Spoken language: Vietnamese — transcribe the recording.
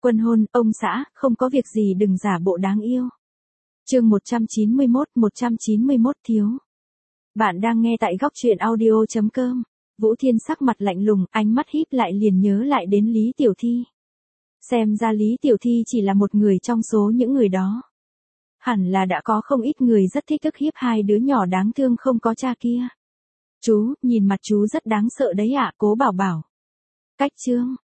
Quân hôn, ông xã, không có việc gì đừng giả bộ đáng yêu. Chương 191 thiếu. Bạn đang nghe tại góc truyện audio.com. Vũ Thiên sắc mặt lạnh lùng, ánh mắt híp lại liền nhớ lại đến Lý Tiểu Thi. Xem ra Lý Tiểu Thi chỉ là một người trong số những người đó. Hẳn là đã có không ít người rất thích ức hiếp hai đứa nhỏ đáng thương không có cha kia. Chú, nhìn mặt chú rất đáng sợ đấy ạ, Cố Bảo Bảo. Cách chương.